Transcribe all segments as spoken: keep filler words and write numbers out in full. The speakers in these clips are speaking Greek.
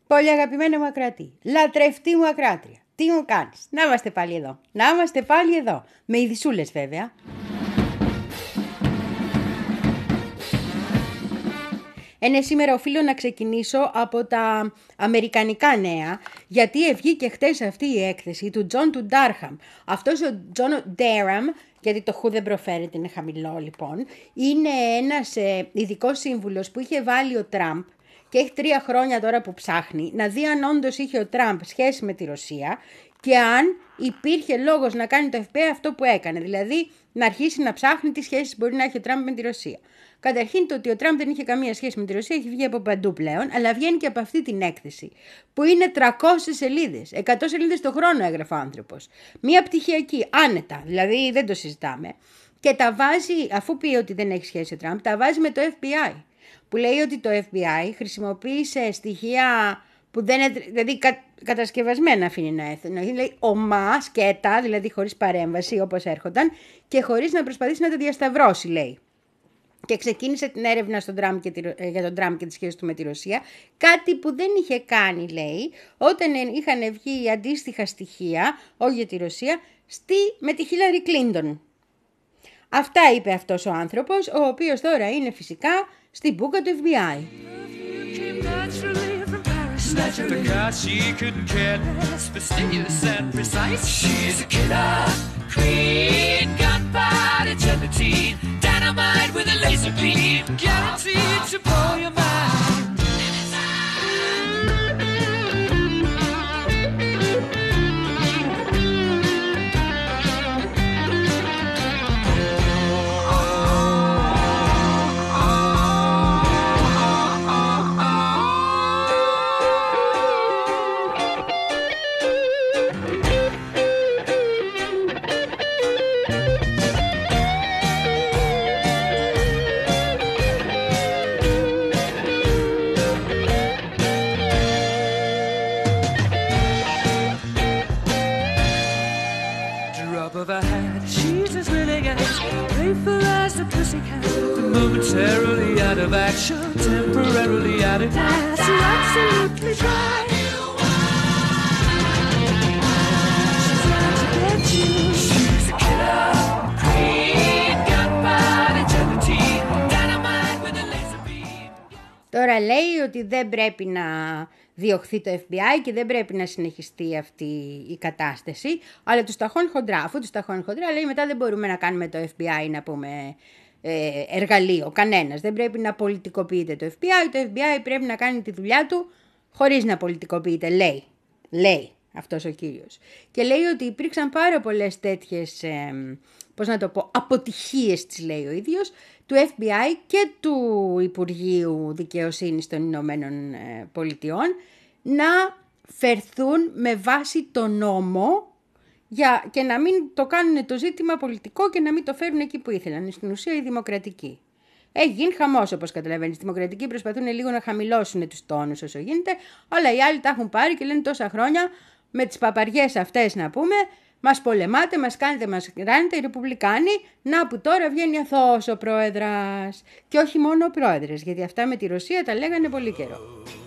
Πολύ αγαπημένο μου ακροατή, λατρευτή μου ακράτρια, τι μου κάνεις? Να είμαστε πάλι εδώ, να είμαστε πάλι εδώ, με ειδισούλες βέβαια. Είναι σήμερα οφείλω να ξεκινήσω από τα αμερικανικά νέα, γιατί βγήκε χτες αυτή η έκθεση του John του Durham. Αυτός ο John Durham, γιατί το χου δεν προφέρεται, είναι χαμηλό λοιπόν, είναι ένας ε, ειδικός σύμβουλος που είχε βάλει ο Τραμπ και έχει τρία χρόνια τώρα που ψάχνει να δει αν όντως είχε ο Τραμπ σχέση με τη Ρωσία και αν υπήρχε λόγος να κάνει το εφ μπι άι αυτό που έκανε, δηλαδή να αρχίσει να ψάχνει τι σχέσεις μπορεί να έχει ο Τραμπ με τη Ρωσία. Καταρχήν το ότι ο Τραμπ δεν είχε καμία σχέση με τη Ρωσία έχει βγει από παντού πλέον, αλλά βγαίνει και από αυτή την έκθεση, που είναι τριακόσιες σελίδες, εκατό σελίδες το χρόνο έγραφε ο άνθρωπος. Μία πτυχιακή, άνετα, δηλαδή δεν το συζητάμε. Και τα βάζει, αφού πει ότι δεν έχει σχέση ο Τραμπ, τα βάζει με το εφ μπι άι, που λέει ότι το εφ μπι άι χρησιμοποίησε στοιχεία που δεν είναι, δηλαδή κα, κατασκευασμένα αφήνει να έθνο. Λέει ομά, σκέτα, δηλαδή χωρίς παρέμβαση όπως έρχονταν και χωρίς να προσπαθήσει να τα διασταυρώσει, λέει. Και ξεκίνησε την έρευνα στον Τραμπ και τη, για τον Τραμπ και τις σχέσεις του με τη Ρωσία, κάτι που δεν είχε κάνει, λέει, όταν είχαν βγει αντίστοιχα στοιχεία, όχι για τη Ρωσία, στη, με τη Χίλαρη Κλίντον. Αυτά είπε αυτός ο άνθρωπος, ο οποίος τώρα είναι φυσικά στην μπούκα του εφ μπι άι. Because she couldn't care less, fastidious and precise. She's a killer queen, gunpowder gelatine, dynamite with a laser beam, guaranteed to blow your mind. Momentarily out of action, temporarily out of gas, you're absolutely dry. She's out to get you. She's a killer queen, gunpowder gelatine, dynamite with a laser beam. Τώρα λέει ότι δεν πρέπει να διωχθεί το εφ μπι άι και δεν πρέπει να συνεχιστεί αυτή η κατάσταση, αλλά τους ταχώνει χοντρά. Αφού τους ταχώνει χοντρά, λέει μετά δεν μπορούμε να κάνουμε το εφ μπι άι να πούμε εργαλείο, κανένας. Δεν πρέπει να πολιτικοποιείται το εφ μπι άι, το εφ μπι άι πρέπει να κάνει τη δουλειά του χωρίς να πολιτικοποιείται, λέει. Λέει αυτός ο κύριος. Και λέει ότι υπήρξαν πάρα πολλές τέτοιες, ε, πώς να το πω, αποτυχίες, της λέει ο ίδιος, του εφ μπι άι και του Υπουργείου Δικαιοσύνης των Ηνωμένων Πολιτειών να φερθούν με βάση το νόμο για, και να μην το κάνουν το ζήτημα πολιτικό και να μην το φέρουν εκεί που ήθελαν. Στην ουσία η δημοκρατική. Έχει γίνει χαμός, όπως καταλαβαίνεις. Οι δημοκρατικοί προσπαθούν λίγο να χαμηλώσουν τους τόνους όσο γίνεται, αλλά οι άλλοι τα έχουν πάρει και λένε τόσα χρόνια με τις παπαριές αυτές να πούμε, μας πολεμάτε, μας κάνετε, μας κάνετε οι Ρεπουμπλικάνοι, να που τώρα βγαίνει αθώος ο πρόεδρας. Και όχι μόνο ο πρόεδρος, γιατί αυτά με τη Ρωσία τα λέγανε πολύ καιρό.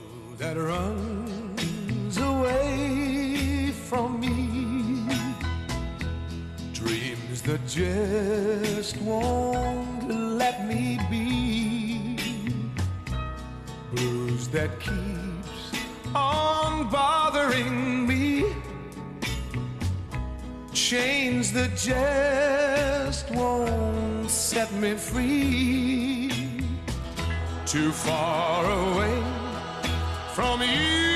That just won't let me be, blues that keeps on bothering me, chains that just won't set me free, too far away from you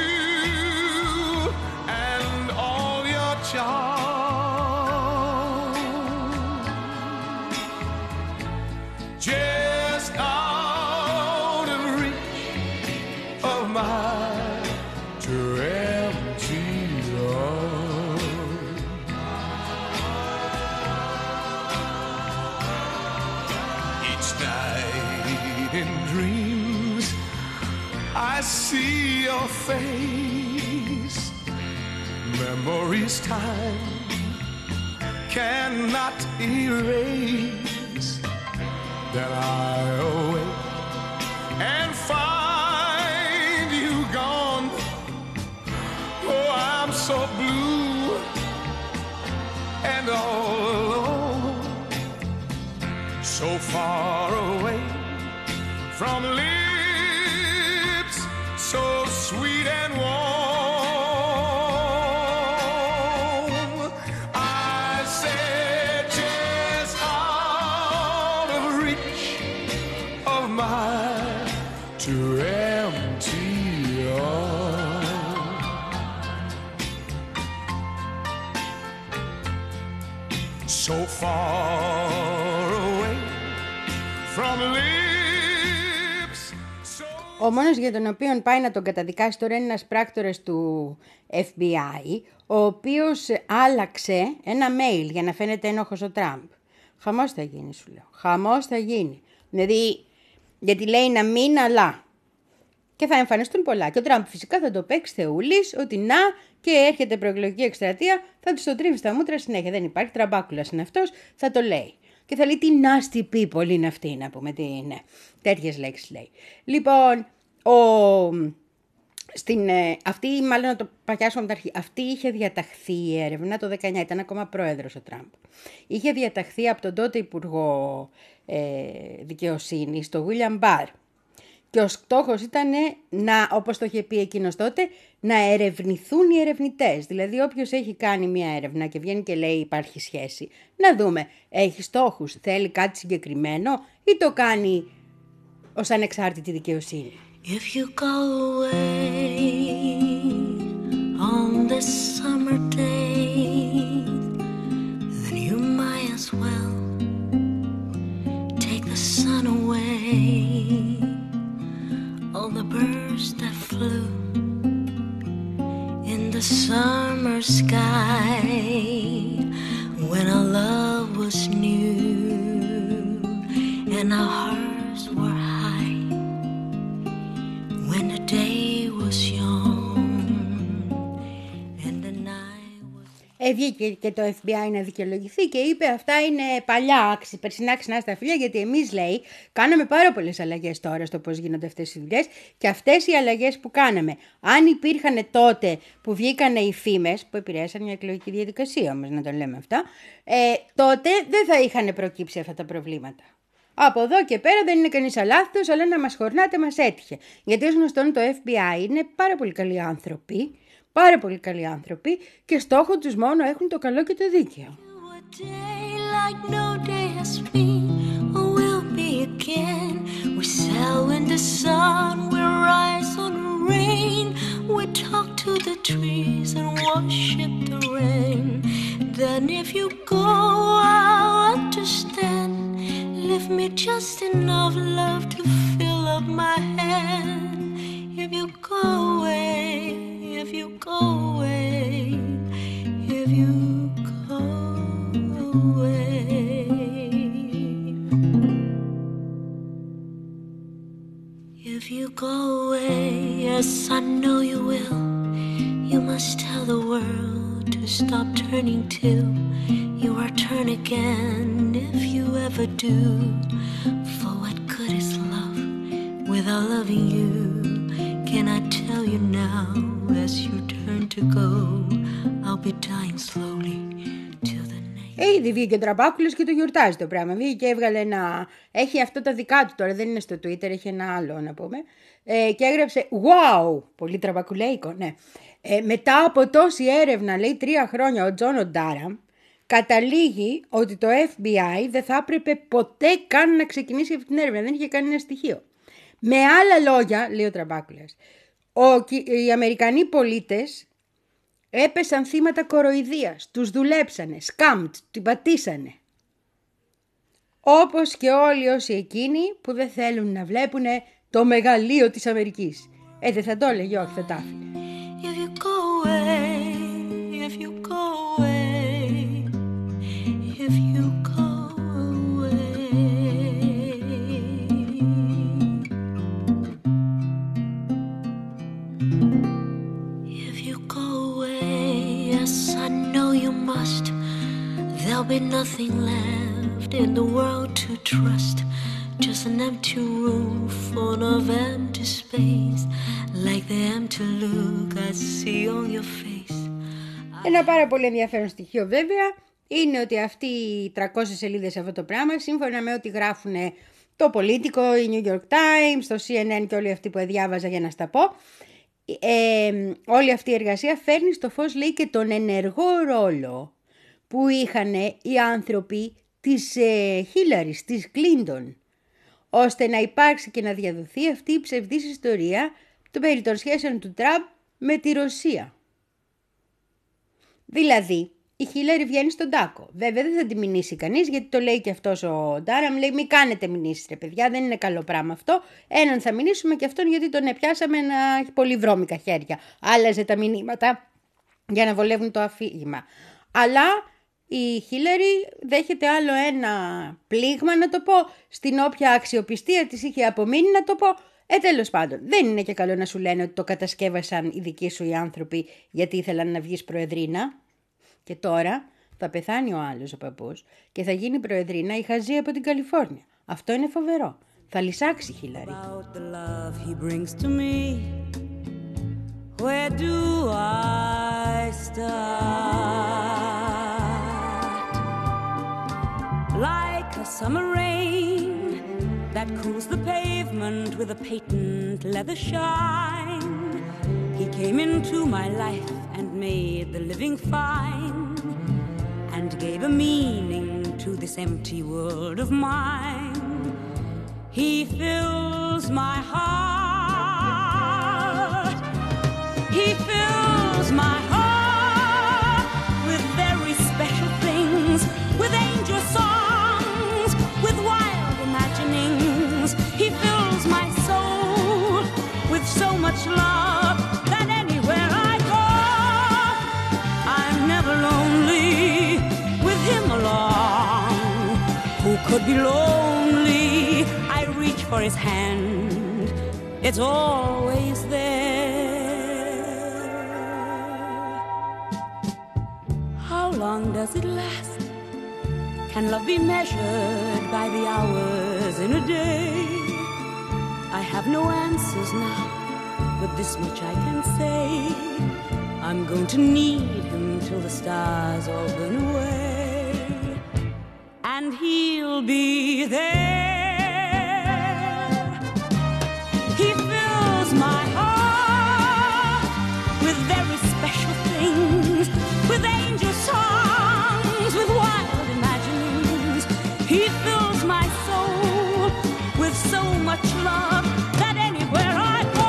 and all your charms. Just out of reach of my too empty arms. Each night in dreams I see your face. Memories time cannot erase. Then I awake and find you gone and all alone, so far away from lips so sweet and warm. I said just out of reach of mine to empty arms. So far away from lips so... Ο μόνος για τον οποίο πάει να τον καταδικάσει τώρα είναι ένας πράκτορας του Εφ Μπι Άι, ο οποίος άλλαξε ένα mail για να φαίνεται ένοχος ο Τραμπ. Χαμός θα γίνει, σου λέω. Χαμός θα γίνει. Δηλαδή, γιατί λέει να μην αλλά. Και θα εμφανιστούν πολλά. Και ο Τραμπ φυσικά θα το παίξει θεούλης, ότι να και έρχεται προεκλογική εκστρατεία, θα του το τρίβει στα μούτρα συνέχεια. Δεν υπάρχει, τραμπάκουλας είναι αυτός, θα το λέει. Και θα λέει τι nasty people είναι αυτοί, να πούμε. Τι είναι. Τέτοιες λέξεις λέει. Λοιπόν, ο... Στην, ε, αυτή, μάλλον να το παχιάσουμε από την αρχή, αυτή είχε διαταχθεί η έρευνα το δεκαεννιά, ήταν ακόμα πρόεδρος ο Τραμπ. Είχε διαταχθεί από τον τότε Υπουργό ε, Δικαιοσύνης, τον William Barr. Και ο στόχος ήταν να, όπως το είχε πει εκείνος τότε, να ερευνηθούν οι ερευνητές. Δηλαδή όποιος έχει κάνει μια έρευνα και βγαίνει και λέει υπάρχει σχέση, να δούμε, έχει στόχους, θέλει κάτι συγκεκριμένο ή το κάνει ως ανεξάρτητη δικαιοσύνη. If you go away on this summer day, then you might as well take the sun away. All the birds that flew in the summer sky when our love was new and our hearts were high, when the day was young and the night was... Ε, βγήκε και το Εφ Μπι Άι να δικαιολογηθεί και είπε αυτά είναι παλιά άξι, περσινά ξινά στα φιλιά, γιατί εμείς λέει κάναμε πάρα πολλές αλλαγές τώρα στο πώς γίνονται αυτές οι δουλειές και αυτές οι αλλαγές που κάναμε, αν υπήρχαν τότε που βγήκαν οι φήμες που επηρέασαν μια εκλογική διαδικασία όμως να το λέμε αυτά, ε, τότε δεν θα είχαν προκύψει αυτά τα προβλήματα. Από εδώ και πέρα δεν είναι κανείς αλάθητος, αλλά να μας χορνάτε μας έτυχε. Γιατί ως γνωστόν το Εφ Μπι Άι είναι πάρα πολύ καλοί άνθρωποι, πάρα πολύ καλοί άνθρωποι και στόχο τους μόνο έχουν το καλό και το δίκαιο. Leave me just enough love to fill up my hand. If you go away, if you go away, if you go away. If you go away, yes, I know you will. You must tell the world to stop turning till you are turn again, if you ever do. For what good is love without loving you? Can I tell you now, as you turn to go, I'll be dying slowly till the night. Ε, ήδη βγήκε ο Τραμπάκουλος και το γιορτάζει το πράγμα. Βγήκε και έβγαλε ένα... Έχει αυτό τα δικά του τώρα, δεν είναι στο Twitter, έχει ένα άλλο να πούμε. Ε, και έγραψε wow, πολύ τραμπακουλέικο, ναι. Ε, μετά από τόση έρευνα, λέει τρία χρόνια, ο Τζον Ντάραμ καταλήγει ότι το Εφ Μπι Άι δεν θα έπρεπε ποτέ καν να ξεκινήσει αυτή την έρευνα. Δεν είχε κανένα στοιχείο. Με άλλα λόγια, λέει ο Τραμπάκουλας, ο, οι Αμερικανοί πολίτες έπεσαν θύματα κοροϊδίας. Τους δουλέψανε, σκάμπτ, την πατήσανε. Όπως και όλοι όσοι εκείνοι που δεν θέλουν να βλέπουν το μεγαλείο της Αμερικής. Ε, δεν θα το έλεγε, όχι, θα τα άφηνε. If you go away, if you go away, if you go away. If you go away, yes, I know you must. There'll be nothing left in the world to trust. Just an empty room full of empty space. Like the empty look I see on your face. Ένα πάρα πολύ ενδιαφέρον στοιχείο βέβαια είναι ότι αυτοί οι τριακόσιες σελίδες αυτό το πράγμα, σύμφωνα με ό,τι γράφουν το Πολίτικο, η New York Times, το σι εν εν και όλοι αυτοί που διάβαζα για να στα πω, ε, όλη αυτή η εργασία φέρνει στο φως, λέει, και τον ενεργό ρόλο που είχαν οι άνθρωποι της ε, Χίλαρης, της Κλίντον, ώστε να υπάρξει και να διαδοθεί αυτή η ψευδής ιστορία των περί των σχέσεων του Τραμπ με τη Ρωσία. Δηλαδή, η Χίλαρη βγαίνει στον τάκο. Βέβαια δεν θα τη μηνύσει κανείς, γιατί το λέει και αυτός ο Ντάραμ, λέει μη κάνετε μηνύσεις ρε παιδιά, δεν είναι καλό πράγμα αυτό. Έναν θα μηνύσουμε και αυτόν γιατί τον πιάσαμε να έχει πολύ βρώμικα χέρια. Άλλαζε τα μηνύματα για να βολεύουν το αφήγημα. Αλλά η Χίλαρη δέχεται άλλο ένα πλήγμα, να το πω, στην όποια αξιοπιστία της είχε απομείνει, να το πω. Ε, τέλος πάντων, δεν είναι και καλό να σου λένε ότι το κατασκεύασαν οι δικοί σου οι άνθρωποι γιατί ήθελαν να βγεις προεδρίνα. Και τώρα θα πεθάνει ο άλλος ο παππούς και θα γίνει προεδρίνα η χαζή από την Καλιφόρνια. Αυτό είναι φοβερό. Θα λυσάξει η Χίλαρη. Where do I start? Like a summer rain that cools the pavement with a patent leather shine. He came into my life and made the living fine and gave a meaning to this empty world of mine. He fills my heart. He fills my heart with very special things, with angel songs, with wild imaginings. He fills my soul with so much love that anywhere I go, I'm never lonely with him along. Who could be lonely? I reach for his hand, it's always there. How long does it last? Can love be measured by the hours in a day? I have no answers now, but this much I can say. I'm going to need him till the stars all burn away, and he'll be there. He fills my heart with very special things, with angel songs, with wild imaginings. He fills my soul with so much love that anywhere I go,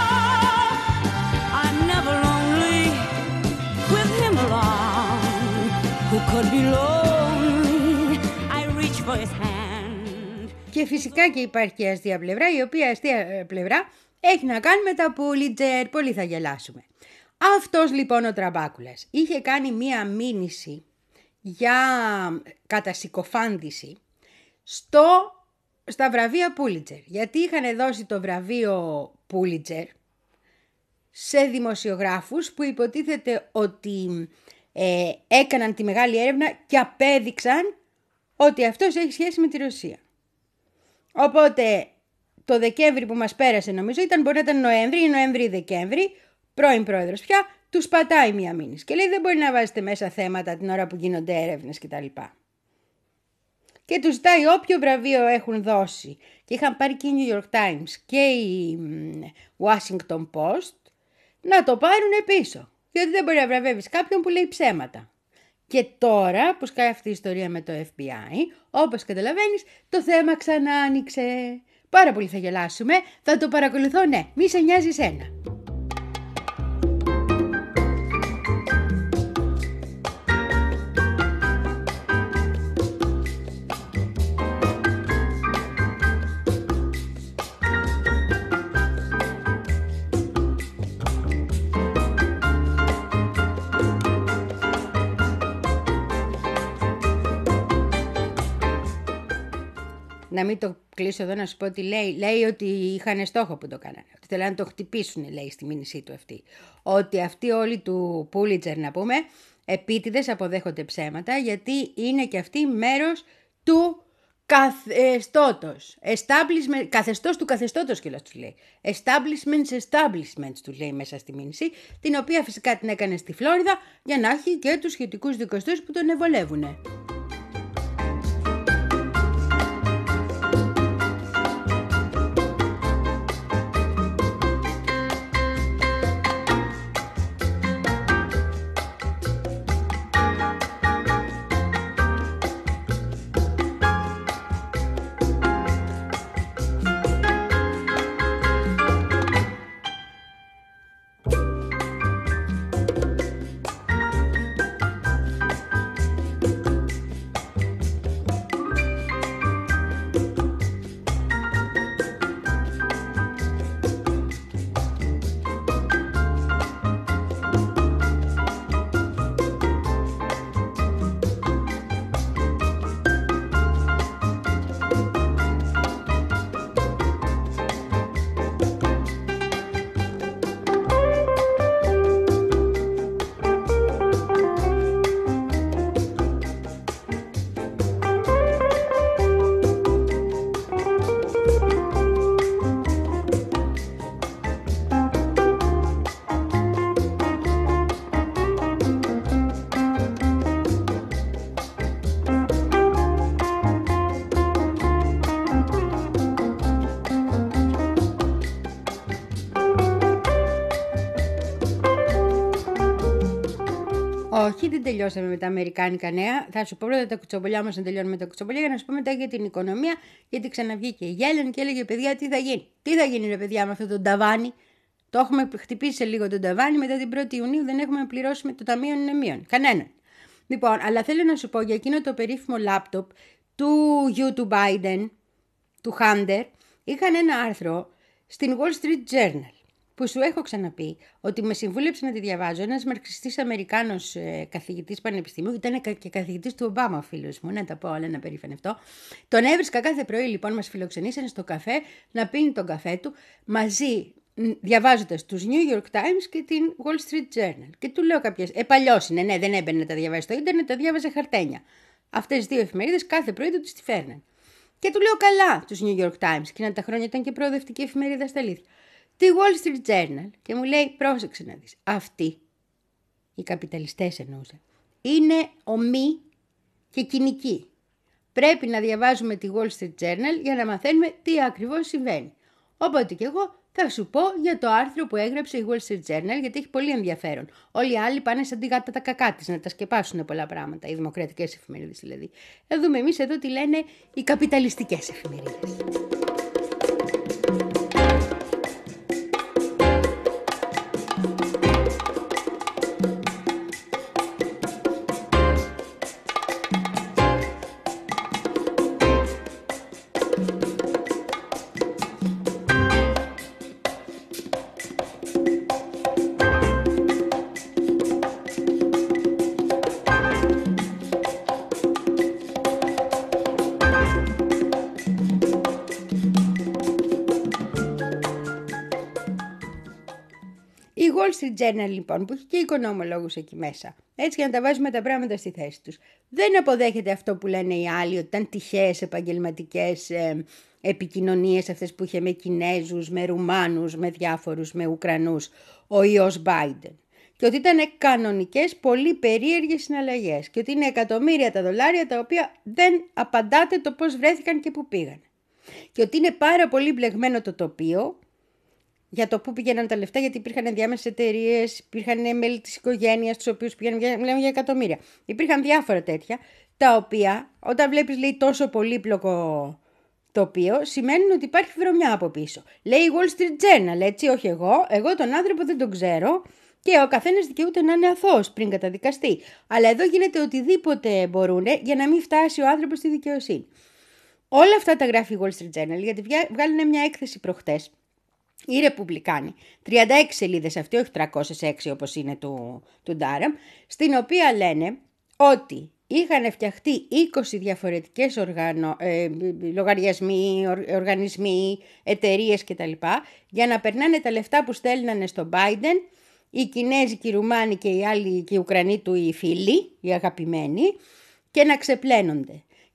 I'm never lonely with him along. Who could be lonely? I reach for his hand. Και φυσικά και υπάρχει και αστεία πλευρά, η οποία αστεία πλευρά έχει να κάνει με τα Πούλιτζερ. Πολύ θα γελάσουμε. Αυτός λοιπόν ο Τραμπάκουλας είχε κάνει μία μήνυση για κατασυκοφάντηση στο, στα βραβεία Πούλιτζερ. Γιατί είχαν δώσει το βραβείο Πούλιτζερ σε δημοσιογράφους που υποτίθεται ότι ε, έκαναν τη μεγάλη έρευνα και απέδειξαν ότι αυτός έχει σχέση με τη Ρωσία. Οπότε το Δεκέμβρη που μας πέρασε, νομίζω ήταν, μπορεί να ήταν Νοέμβρη ή Νοέμβρη-Δεκέμβρη, πρώην πρόεδρος πια, τους πατάει μία μήνυση και λέει δεν μπορεί να βάζετε μέσα θέματα την ώρα που γίνονται έρευνες κτλ. Και τους ζητάει όποιο βραβείο έχουν δώσει, και είχαν πάρει και η New York Times και η Washington Post, να το πάρουν πίσω. Γιατί δεν μπορεί να βραβεύεις κάποιον που λέει ψέματα. Και τώρα που σκάει αυτή η ιστορία με το εφ μπι άι, όπως καταλαβαίνεις, το θέμα ξανά άνοιξε. Πάρα πολύ θα γελάσουμε, θα το παρακολουθώ, ναι, μη σε νοιάζει εσένα. Να μην το κλείσω εδώ να σου πω τι λέει. Λέει ότι είχαν στόχο που το κάνανε. Ότι θέλανε να το χτυπήσουν, λέει στη μήνυσή του αυτή. Ότι αυτοί όλοι του Πούλιτζερ, να πούμε, επίτηδες αποδέχονται ψέματα, γιατί είναι και αυτοί μέρος του καθεστώτος, establishment, καθεστώς του καθεστώτος κιόλας του λέει, establishments, establishments του λέει μέσα στη μήνυση, την οποία φυσικά την έκανε στη Φλόριδα για να έχει και τους σχετικούς δικαστές που τον ευολεύουνε. Όχι, δεν τελειώσαμε με τα αμερικάνικα νέα. Θα σου πω πρώτα τα κουτσομπολιά μας να τελειώνουμε με τα κουτσομπολιά για να σου πω μετά για την οικονομία. Γιατί ξαναβγήκε η Γέλεν και έλεγε: παιδιά, τι θα γίνει. Τι θα γίνει, ρε παιδιά, με αυτό το ταβάνι. Το έχουμε χτυπήσει σε λίγο τον ταβάνι. Μετά την πρώτη Ιουνίου δεν έχουμε πληρώσει με το Ταμείο Μνημείων. Κανέναν. Λοιπόν, αλλά θέλω να σου πω για εκείνο το περίφημο λάπτοπ του γιου του Biden, του Hunter. Είχαν ένα άρθρο στην Wall Street Journal, που σου έχω ξαναπεί ότι με συμβούλεψε να τη διαβάζω ένας μαρξιστής Αμερικάνος ε, καθηγητής πανεπιστημίου, ήταν και καθηγητής του Ομπάμα ο φίλος μου, να τα πω όλα, ένα περήφανευτό. Τον έβρισκα κάθε πρωί, λοιπόν, μας φιλοξενήσανε στο καφέ να πίνει τον καφέ του μαζί, διαβάζοντας τους New York Times και την Wall Street Journal. Και του λέω κάποιες, ε παλιός είναι, ναι, δεν έμπαινε να τα διαβάζει στο ίντερνετ, τα διάβαζε χαρτένια. Αυτές τις δύο εφημερίδες κάθε πρωί του τις τη φέρναν. Και του λέω καλά τους New York Times, και να τα χρόνια ήταν και προοδευτική εφημερίδα στα αλήθεια. Τη Wall Street Journal, και μου λέει, πρόσεξε να δεις, αυτοί, οι καπιταλιστές εννοούσα, είναι ομοί και κοινικοί. Πρέπει να διαβάζουμε τη Wall Street Journal για να μαθαίνουμε τι ακριβώς συμβαίνει. Οπότε και εγώ θα σου πω για το άρθρο που έγραψε η Wall Street Journal, γιατί έχει πολύ ενδιαφέρον. Όλοι οι άλλοι πάνε σαν τη γάτα τα κακά της να τα σκεπάσουν πολλά πράγματα, οι δημοκρατικές εφημερίδες δηλαδή. Θα δούμε εμείς εδώ τι λένε οι καπιταλιστικές εφημερίδες. Η Wall Street Journal, λοιπόν, που έχει και οικονομολόγους εκεί μέσα, έτσι για να τα βάζουμε τα πράγματα στη θέση τους, δεν αποδέχεται αυτό που λένε οι άλλοι, ότι ήταν τυχαίες επαγγελματικές ε, επικοινωνίες αυτές που είχε με Κινέζους, με Ρουμάνους, με διάφορους, με Ουκρανούς, ο ιός Biden. Και ότι ήταν κανονικές, πολύ περίεργες συναλλαγές. Και ότι είναι εκατομμύρια τα δολάρια τα οποία δεν απαντάτε το πώς βρέθηκαν και πού πήγαν. Και ότι είναι πάρα πολύ μπλεγμένο το τοπίο για το πού πήγαιναν τα λεφτά, γιατί υπήρχαν ενδιάμεσες εταιρείες, υπήρχαν μέλη της οικογένειας, τους οποίους πήγαιναν, μιλάμε για εκατομμύρια. Υπήρχαν διάφορα τέτοια, τα οποία όταν βλέπεις, λέει, τόσο πολύπλοκο τοπίο, σημαίνει ότι υπάρχει βρωμιά από πίσω. Λέει η Wall Street Journal, έτσι, όχι εγώ. Εγώ τον άνθρωπο δεν τον ξέρω και ο καθένας δικαιούται να είναι αθώος πριν καταδικαστεί. Αλλά εδώ γίνεται οτιδήποτε μπορούν για να μην φτάσει ο άνθρωπος στη δικαιοσύνη. Όλα αυτά τα γράφει η Wall Street Journal, γιατί βγάλανε μια έκθεση προχτές οι Ρεπουμπλικάνοι, τριάντα έξι σελίδες αυτή, όχι τριακόσιες έξι όπως είναι του, του Ντάραμ, στην οποία λένε ότι είχαν φτιαχτεί είκοσι διαφορετικές οργανο, ε, λογαριασμοί, or, οργανισμοί, εταιρείες κτλ. Για να περνάνε τα λεφτά που στέλνανε στον Biden οι Κινέζοι, οι Ρουμάνοι και οι άλλοι και οι Ουκρανοί του οι φίλοι, οι αγαπημένοι, και να ξεπλένονται.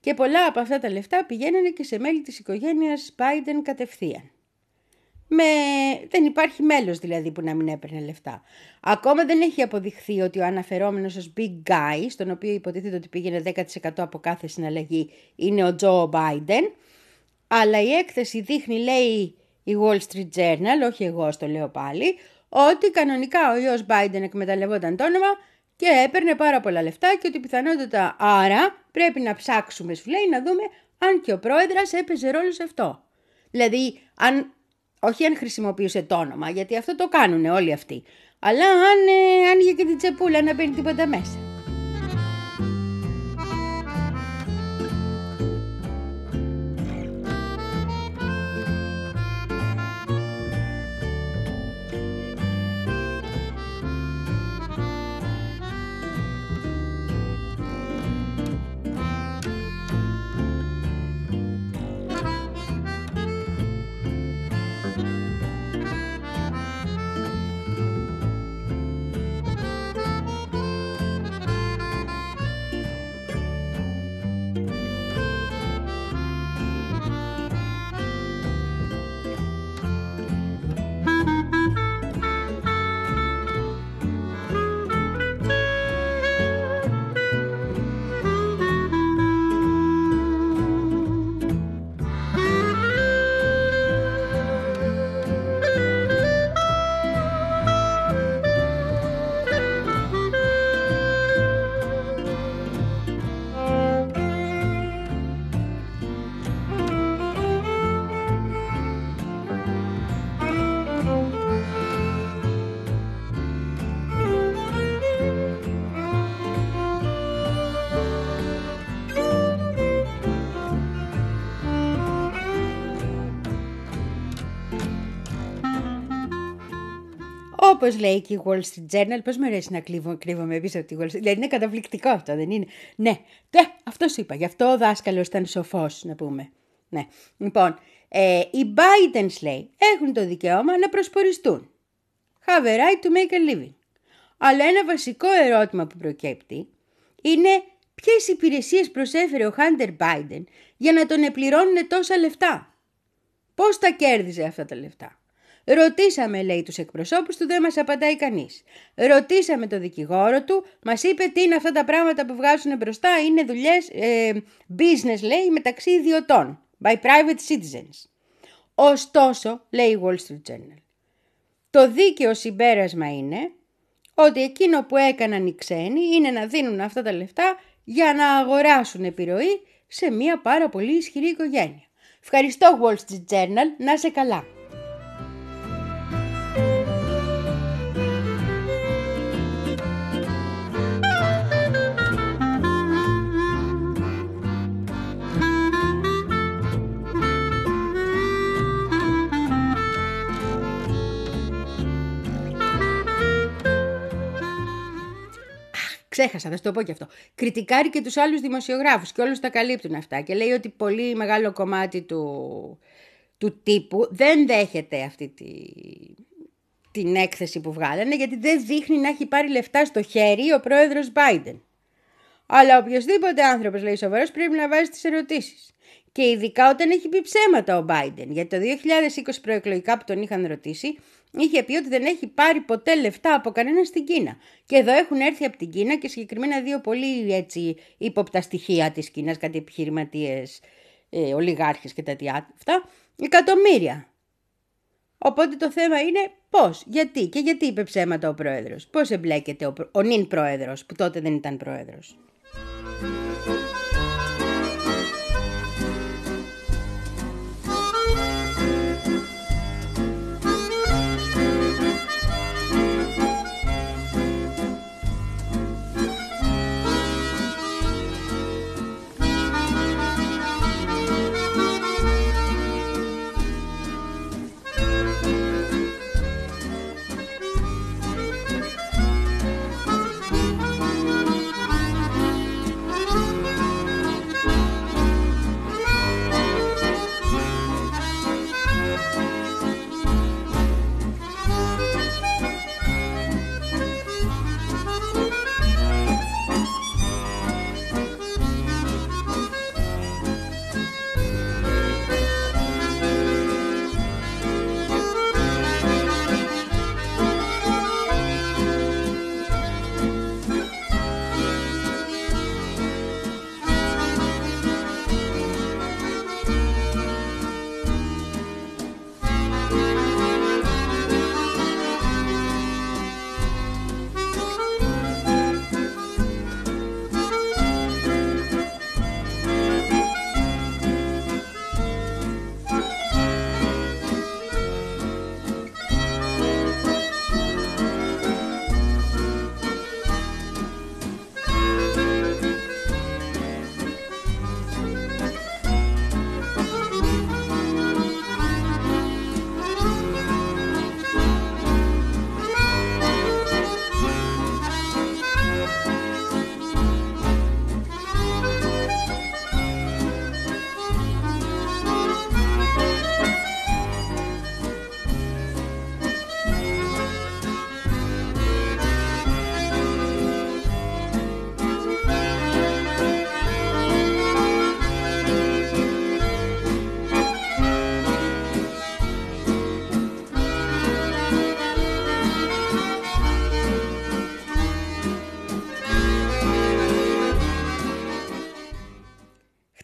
και πολλά από αυτά τα λεφτά πηγαίνανε και σε μέλη της οικογένειας Biden κατευθείαν. Με... Δεν υπάρχει μέλος δηλαδή που να μην έπαιρνε λεφτά. Ακόμα δεν έχει αποδειχθεί ότι ο αναφερόμενος ως Big Guy, στον οποίο υποτίθεται ότι πήγαινε δέκα τοις εκατό από κάθε συναλλαγή, είναι ο Joe Biden, αλλά η έκθεση δείχνει, λέει η Wall Street Journal, όχι εγώ στο λέω πάλι, ότι κανονικά ο γιος Biden εκμεταλλευόταν το όνομα και έπαιρνε πάρα πολλά λεφτά και ότι πιθανότατα άρα πρέπει να ψάξουμε, σου λέει, να δούμε αν και ο πρόεδρας έπαιζε ρόλο σε αυτό. Δηλαδή, αν, όχι αν χρησιμοποιούσε το όνομα, γιατί αυτό το κάνουν όλοι αυτοί, αλλά αν ε, άνοιγε και την τσεπούλα να μπαίνει τίποτα μέσα. Όπως λέει και η Wall Street Journal, πώς μου αρέσει να κρύβω, κρύβομαι πίσω από τη Wall Street. Δηλαδή είναι καταπληκτικό αυτό, δεν είναι? Ναι, ναι, αυτό σου είπα. Γι' αυτό ο δάσκαλος ήταν σοφός, να πούμε. Ναι. Λοιπόν, ε, οι Bidens, λέει, έχουν το δικαίωμα να προσποριστούν. Have a right to make a living. Αλλά ένα βασικό ερώτημα που προκύπτει είναι ποιες υπηρεσίες προσέφερε ο Hunter Biden για να τον επληρώνουν τόσα λεφτά. Πώς τα κέρδιζε αυτά τα λεφτά? Ρωτήσαμε, λέει, τους εκπροσώπους του, δεν μας απαντάει κανείς. Ρωτήσαμε τον δικηγόρο του, μας είπε τι είναι αυτά τα πράγματα που βγάζουν μπροστά, είναι δουλειές, ε, business, λέει, μεταξύ ιδιωτών, by private citizens. Ωστόσο, λέει η Wall Street Journal, το δίκαιο συμπέρασμα είναι ότι εκείνο που έκαναν οι ξένοι είναι να δίνουν αυτά τα λεφτά για να αγοράσουν επιρροή σε μια πάρα πολύ ισχυρή οικογένεια. Ευχαριστώ Wall Street Journal, να είσαι καλά. Ξέχασα, θα σου το πω και αυτό. Κριτικάρει και τους άλλους δημοσιογράφους και όλους τα καλύπτουν αυτά και λέει ότι πολύ μεγάλο κομμάτι του, του τύπου δεν δέχεται αυτή τη, την έκθεση που βγάλανε, γιατί δεν δείχνει να έχει πάρει λεφτά στο χέρι ο πρόεδρος Biden. Αλλά οποιοσδήποτε άνθρωπος, λέει, σοβαρός, πρέπει να βάζει τις ερωτήσεις. Και ειδικά όταν έχει πει ψέματα ο Biden. Γιατί το δύο χιλιάδες είκοσι προεκλογικά που τον είχαν ρωτήσει, είχε πει ότι δεν έχει πάρει ποτέ λεφτά από κανέναν στην Κίνα. Και εδώ έχουν έρθει από την Κίνα και συγκεκριμένα δύο πολύ έτσι ύποπτα στοιχεία της Κίνας, κάτι επιχειρηματίες, ε, ολιγάρχες και τέτοια αυτά, εκατομμύρια. Οπότε το θέμα είναι πώς, γιατί και γιατί είπε ψέματα ο πρόεδρος. Πώς εμπλέκεται ο, ο νυν πρόεδρος που τότε δεν ήταν πρόεδρος.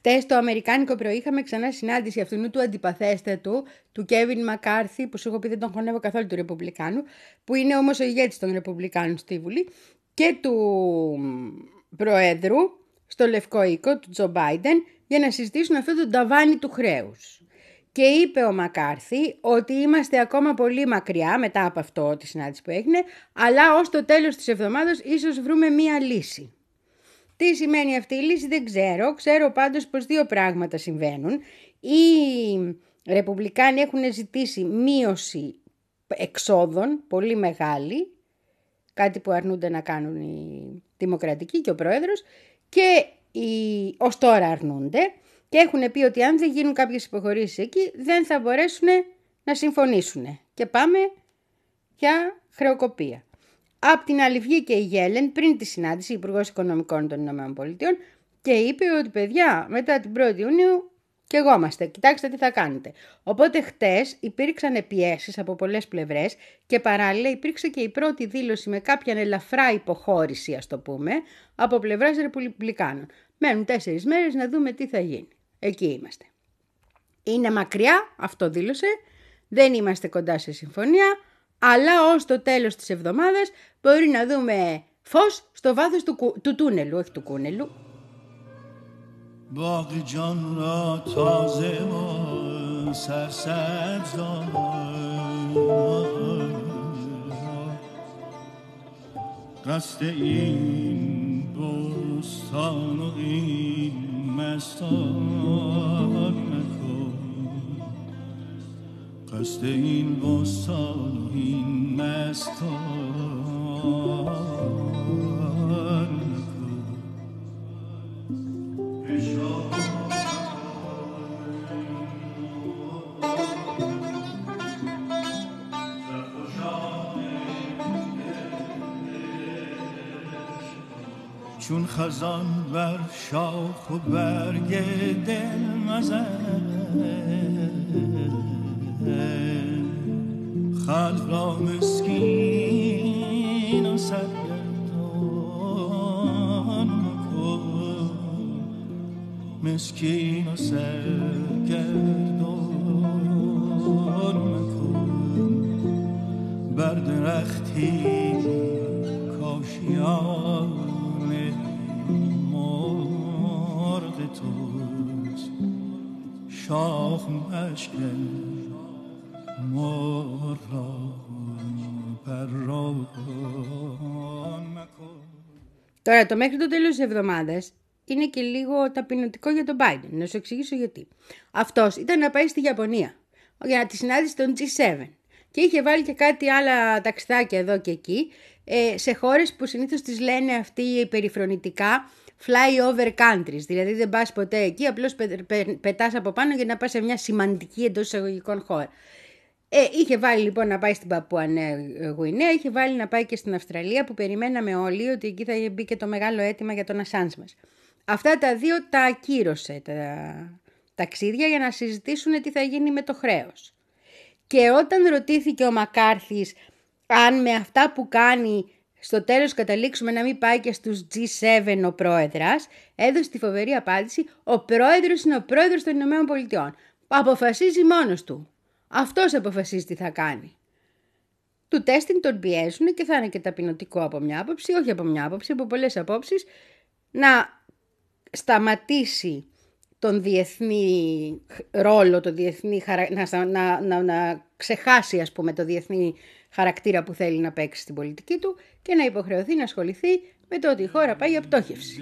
Χτες το αμερικάνικο πρωί είχαμε ξανά συνάντηση αυτού του αντιπαθέστατου, του Κέβιν Μακάρθι, που σου έχω πει δεν τον χωνεύω καθόλου του Ρεπουμπλικάνου, που είναι όμως ο ηγέτης των Ρεπουμπλικάνων στη Βουλή, και του Προέδρου στο Λευκό Οίκο, του Τζο Μπάιντεν, για να συζητήσουν αυτό το ταβάνι του χρέους. Και είπε ο Μακάρθι ότι είμαστε ακόμα πολύ μακριά μετά από αυτό τη συνάντηση που έγινε, αλλά ως το τέλος της εβδομάδας ίσως βρούμε μία λύση. Τι σημαίνει αυτή η λύση δεν ξέρω, ξέρω πάντως πως δύο πράγματα συμβαίνουν. Οι Ρεπουμπλικάνοι έχουν ζητήσει μείωση εξόδων πολύ μεγάλη, κάτι που αρνούνται να κάνουν οι Δημοκρατικοί και ο Πρόεδρος, και οι... ως τώρα αρνούνται. Και έχουν πει ότι αν δεν γίνουν κάποιες υποχωρήσεις εκεί, δεν θα μπορέσουν να συμφωνήσουν. Και πάμε για χρεοκοπία. Απ' την άλλη βγήκε η Γέλεν πριν τη συνάντηση, Υπουργός Οικονομικών των Ηνωμένων Πολιτειών, και είπε ότι παιδιά μετά την πρώτη Ιουνίου και εγώ είμαστε, κοιτάξτε τι θα κάνετε. Οπότε χτες υπήρξαν πιέσεις από πολλές πλευρές και παράλληλα υπήρξε και η πρώτη δήλωση με κάποια ελαφρά υποχώρηση, ας το πούμε, από πλευράς Ρεπουμπλικάνων. Μένουν τέσσερις μέρες να δούμε τι θα γίνει. Εκεί είμαστε. Είναι μακριά, αυτό δήλωσε, δεν είμαστε κοντά σε συμφωνία, αλλά ως το τέλος της εβδομάδας μπορεί να δούμε φως στο βάθος του, του τούνελου, όχι του κούνελου. باغ جان را تازه و سرسبز قصد این بستان و این مستان نکن قصد این بستان و این مستان چون خزان بر شاخ و برگ دل مزن خلق را مسکین و سرگردان مکن مسکین و سرگردان مکن بر درختی کاشیان مرغ توست شاخ مشکن مرغ را پران مکن. Τώρα το μέχρι το τέλος της εβδομάδας είναι και λίγο ταπεινωτικό για τον Biden. Να σου εξηγήσω γιατί. Αυτός ήταν να πάει στη Ιαπωνία για τη συνάντηση των τζι σέβεν και είχε βάλει και κάτι άλλα ταξιδάκια εδώ και εκεί σε χώρες που συνήθως τις λένε αυτοί περιφρονητικά fly-over countries, δηλαδή δεν πας ποτέ εκεί, απλώς πε, πε, πετάς από πάνω για να πας σε μια σημαντική εντός εισαγωγικών χώρα. Ε, είχε βάλει λοιπόν να πάει στην Παππούα Νέα Γουινέα, είχε βάλει να πάει και στην Αυστραλία που περιμέναμε όλοι ότι εκεί θα μπει και το μεγάλο αίτημα για τον Ασάνζ μας. Αυτά τα δύο τα ακύρωσε τα ταξίδια για να συζητήσουν τι θα γίνει με το χρέος. Και όταν ρωτήθηκε ο Μακάρθις αν με αυτά που κάνει στο τέλος καταλήξουμε να μην πάει και στους τζι σέβεν ο πρόεδρας, έδωσε τη φοβερή απάντηση: ο πρόεδρος είναι ο πρόεδρος των Ηνωμένων Πολιτειών. Αποφασίζει μόνος του. Αυτός αποφασίζει τι θα κάνει. Του τέστην τον πιέζουν και θα είναι και ταπεινωτικό από μια άποψη, όχι από μια άποψη, από πολλές απόψεις, να σταματήσει τον διεθνή ρόλο, το διεθνή, να, να, να, να ξεχάσει ας πούμε το διεθνή χαρακτήρα που θέλει να παίξει στην πολιτική του και να υποχρεωθεί να ασχοληθεί με το ότι η χώρα πάει για πτώχευση.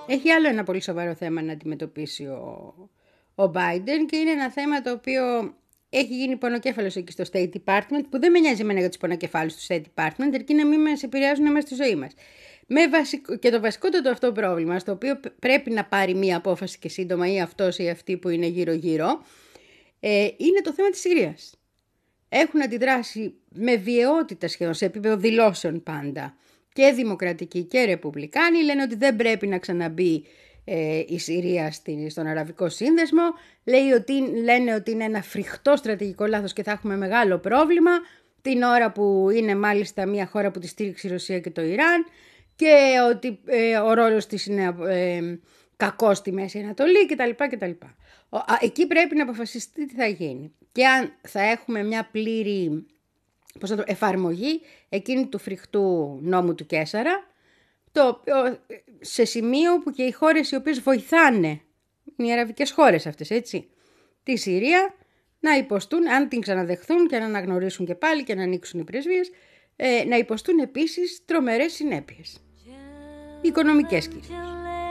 Έχει άλλο ένα πολύ σοβαρό θέμα να αντιμετωπίσει ο, ο Biden και είναι ένα θέμα το οποίο έχει γίνει πονοκέφαλος εκεί στο State Department, που δεν με νοιάζει εμένα για τους πονοκεφάλους του State Department, αρκεί να μην μας επηρεάζουν μέσα στη ζωή μας. Με βασικό, και το βασικότερο αυτό πρόβλημα, στο οποίο πρέπει να πάρει μία απόφαση και σύντομα ή αυτός ή αυτή που είναι γύρω-γύρω, ε, είναι το θέμα της Συρίας. Έχουν αντιδράσει με βιαιότητα σχεδόν, σε επίπεδο δηλώσεων πάντα, και δημοκρατικοί και ρεπουμπλικάνοι, λένε ότι δεν πρέπει να ξαναμπεί ε, η Συρία στη, στον Αραβικό Σύνδεσμο, λέει ότι, λένε ότι είναι ένα φρικτό στρατηγικό λάθος και θα έχουμε μεγάλο πρόβλημα, την ώρα που είναι μάλιστα μια χώρα που τη στήριξε η Ρωσία και το Ιράν, και ότι ε, ο ρόλος της είναι ε, κακός στη Μέση Ανατολή κτλ. κτλ. Εκεί πρέπει να αποφασιστεί τι θα γίνει και αν θα έχουμε μια πλήρη πώς θα το, εφαρμογή εκείνη του φρικτού νόμου του Καίσαρα, το, σε σημείο που και οι χώρες οι οποίες βοηθάνε, οι αραβικές χώρες αυτές, έτσι, τη Συρία, να υποστούν, αν την ξαναδεχθούν και να αναγνωρίσουν και πάλι και να ανοίξουν οι πρεσβείες, ε, να υποστούν επίσης τρομερές συνέπειες, οικονομικές κυρίως.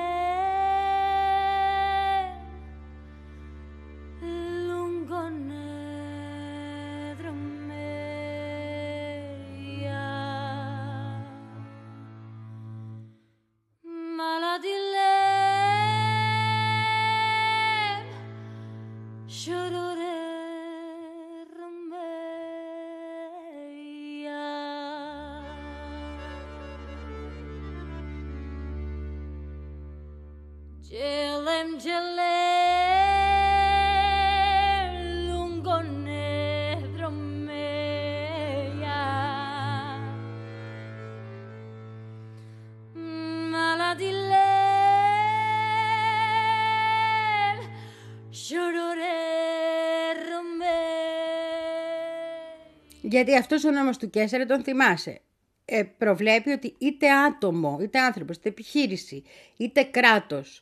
Γιατί αυτός ο νόμος του Καίσαρα, τον θυμάσαι, ε, προβλέπει ότι είτε άτομο, είτε άνθρωπος, είτε επιχείρηση, είτε κράτος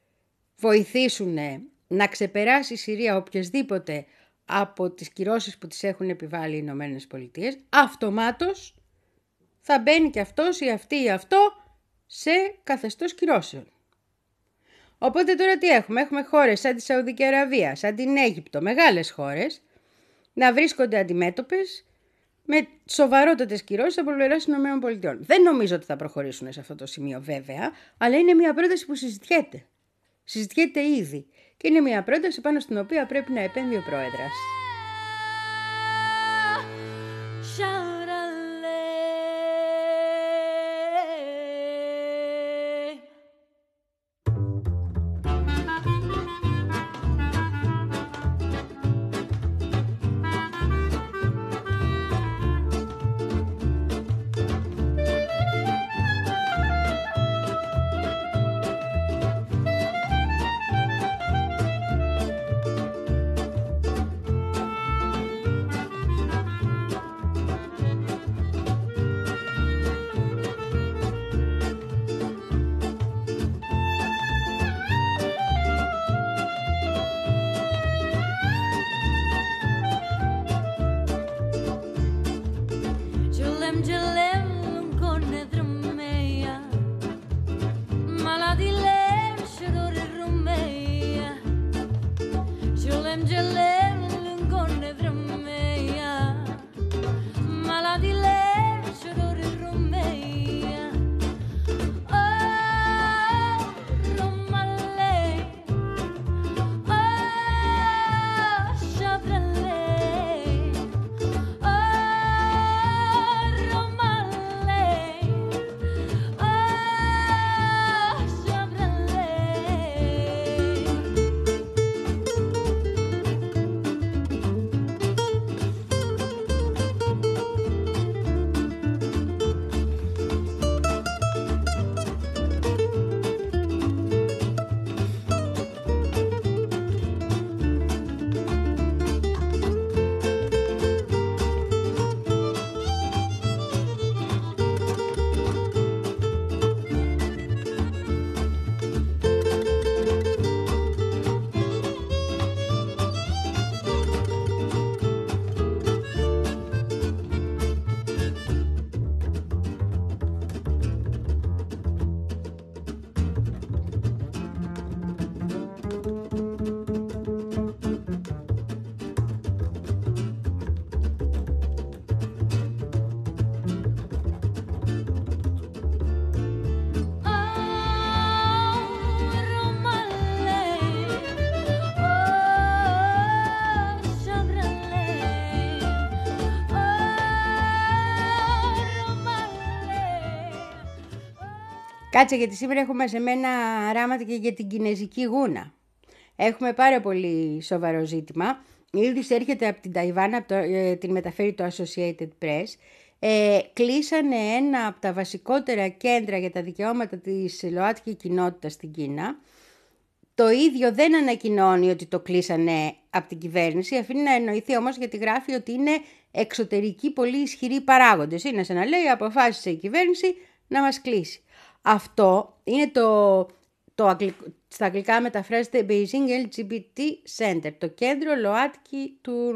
βοηθήσουν να ξεπεράσει η Συρία οποιασδήποτε από τις κυρώσεις που τις έχουν επιβάλει οι Ηνωμένες Πολιτείες, αυτομάτως θα μπαίνει και αυτός ή αυτή ή αυτό σε καθεστώς κυρώσεων. Οπότε τώρα τι έχουμε, έχουμε χώρες σαν τη Σαουδική Αραβία, σαν την Αίγυπτο, μεγάλες χώρες, να βρίσκονται αντιμέτωπες με σοβαρότατες κυρώσεις από πλευράς των ΗΠΑ. Δεν νομίζω ότι θα προχωρήσουν σε αυτό το σημείο βέβαια, αλλά είναι μια πρόταση που συζητιέται. Συζητιέται ήδη και είναι μια πρόταση πάνω στην οποία πρέπει να επέμβει ο Πρόεδρας. Roma Κάτσε, γιατί σήμερα έχω μαζεμένα ράματα και για την κινέζικη γούνα. Έχουμε πάρα πολύ σοβαρό ζήτημα. Η είδηση έρχεται από την Ταϊβάν, από το, ε, την μεταφέρει το Associated Press. Ε, κλείσανε ένα από τα βασικότερα κέντρα για τα δικαιώματα της ΛΟΑΤΚΙ κοινότητας στην Κίνα. Το ίδιο δεν ανακοινώνει ότι το κλείσανε από την κυβέρνηση, αφήνει να εννοηθεί όμως, γιατί γράφει ότι είναι εξωτερικοί πολύ ισχυροί παράγοντες. Είναι σαν να λέει αποφάσισε η κυβέρνηση να μας κλείσει. Αυτό είναι το, το αγγλικό, στα αγγλικά μεταφράζεται Beijing ελ τζι μπι τι Center, το κέντρο ΛΟΑΤΚΙ του,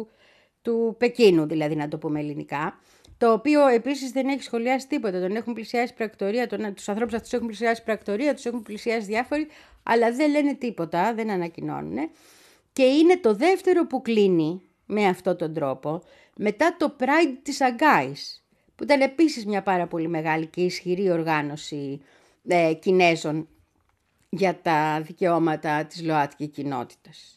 του Πεκίνου, δηλαδή να το πούμε ελληνικά, το οποίο επίσης δεν έχει σχολιάσει τίποτα. Τον έχουν πλησιάσει πρακτορία, τον, τους ανθρώπους αυτούς έχουν πλησιάσει πρακτορία, τους έχουν πλησιάσει διάφοροι, αλλά δεν λένε τίποτα, δεν ανακοινώνουν. Και είναι το δεύτερο που κλείνει με αυτόν τον τρόπο, μετά το Pride της Αγκάης, που ήταν επίσης μια πάρα πολύ μεγάλη και ισχυρή οργάνωση ε, Κινέζων για τα δικαιώματα της ΛΟΑΤΚΙ κοινότητας.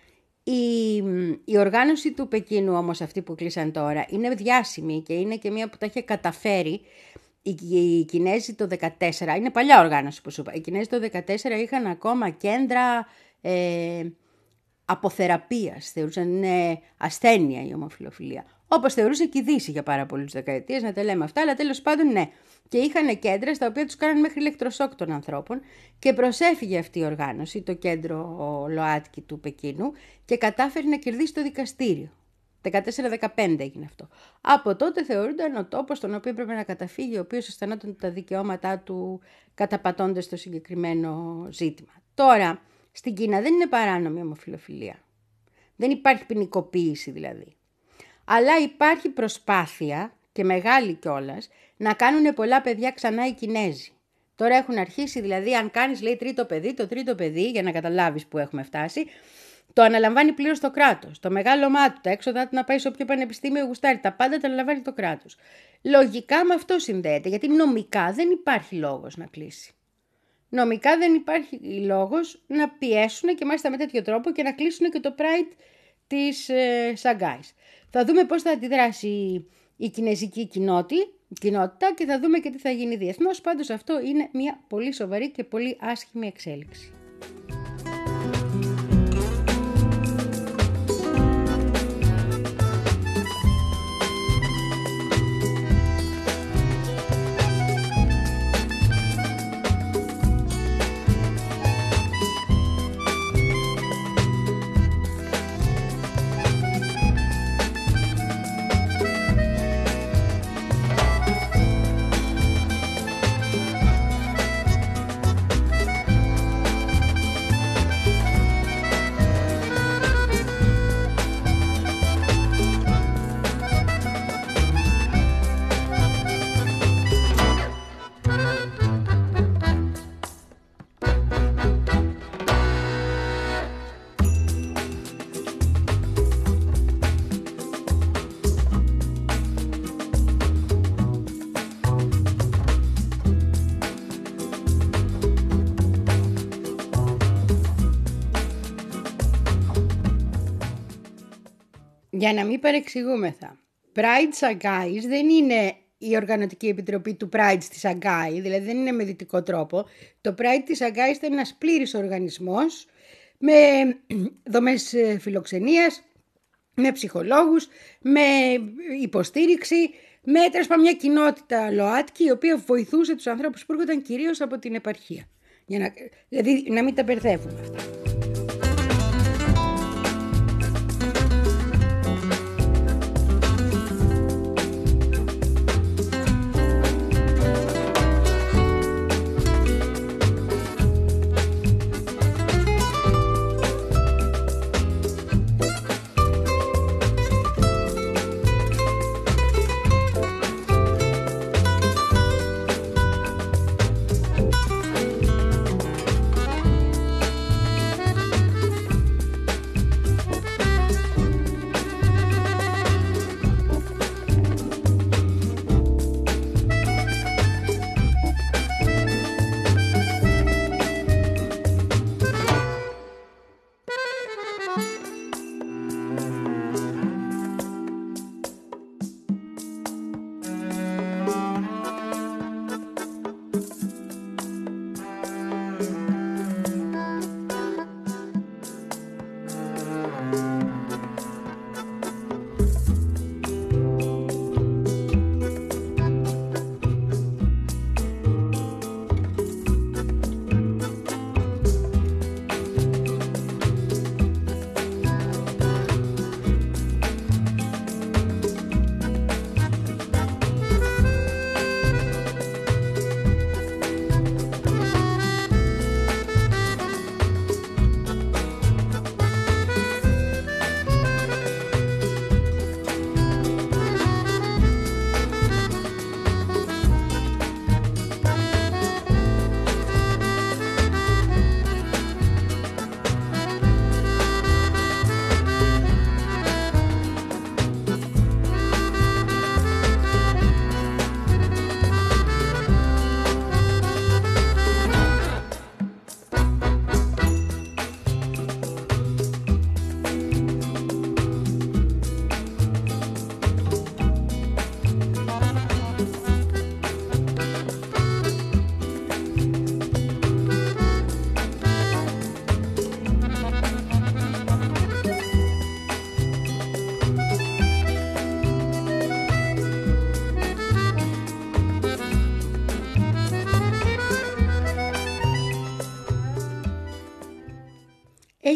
Η, η οργάνωση του Πεκίνου όμως, αυτή που κλείσαν τώρα, είναι διάσημη και είναι και μια που τα είχε καταφέρει. Οι, οι Κινέζοι το δεκατέσσερα, είναι παλιά οργάνωση που σου είπα, οι Κινέζοι το δεκατέσσερα είχαν ακόμα κέντρα ε, αποθεραπείας, θεωρούσαν ε, ασθένεια η ομοφυλοφιλία. Όπως θεωρούσε και η Δύση για πάρα πολλές δεκαετίες, να τα λέμε αυτά, αλλά τέλος πάντων ναι. Και είχαν κέντρα στα οποία τους κάνανε μέχρι ηλεκτροσόκ των ανθρώπων και προσέφυγε αυτή η οργάνωση, το κέντρο ΛΟΑΤΚΙ του Πεκίνου, και κατάφερε να κερδίσει το δικαστήριο. δεκατέσσερα δεκαπέντε έγινε αυτό. Από τότε θεωρούνταν ο τόπος στον οποίο πρέπει να καταφύγει, ο οποίος αισθανόταν τα δικαιώματά του καταπατώντας το συγκεκριμένο ζήτημα. Τώρα, στην Κίνα δεν είναι παράνομη ομοφυλοφιλία. Δεν υπάρχει ποινικοποίηση δηλαδή. Αλλά υπάρχει προσπάθεια, και μεγάλη κιόλας, να κάνουν πολλά παιδιά ξανά οι Κινέζοι. Τώρα έχουν αρχίσει, δηλαδή, αν κάνεις, λέει, τρίτο παιδί, το τρίτο παιδί, για να καταλάβεις που έχουμε φτάσει, το αναλαμβάνει πλήρως το κράτος. Το μεγάλωμά του, τα έξοδά του να πάει σε όποιο πανεπιστήμιο γουστάρει, τα πάντα τα αναλαμβάνει το κράτος. Λογικά με αυτό συνδέεται, γιατί νομικά δεν υπάρχει λόγος να κλείσει. Νομικά δεν υπάρχει λόγος να πιέσουν και μάλιστα με τέτοιο τρόπο και να κλείσουν και το Pride της ε, Σαγκάης. Θα δούμε πώς θα αντιδράσει η κινέζικη κοινότητα και θα δούμε και τι θα γίνει διεθνώς. Πάντως αυτό είναι μια πολύ σοβαρή και πολύ άσχημη εξέλιξη. Για να μην παρεξηγούμεθα, Pride Shanghai δεν είναι η οργανωτική επιτροπή του Pride στη Σαγκάη, δηλαδή δεν είναι με δυτικό τρόπο. Το Pride της Σαγκάης ήταν ένας πλήρης οργανισμός με δομές φιλοξενίας, με ψυχολόγους, με υποστήριξη, με μια κοινότητα ΛΟΑΤΚΙ η οποία βοηθούσε τους ανθρώπους που έρχονταν κυρίως από την επαρχία. Για να, δηλαδή να μην τα μπερδεύουμε αυτά.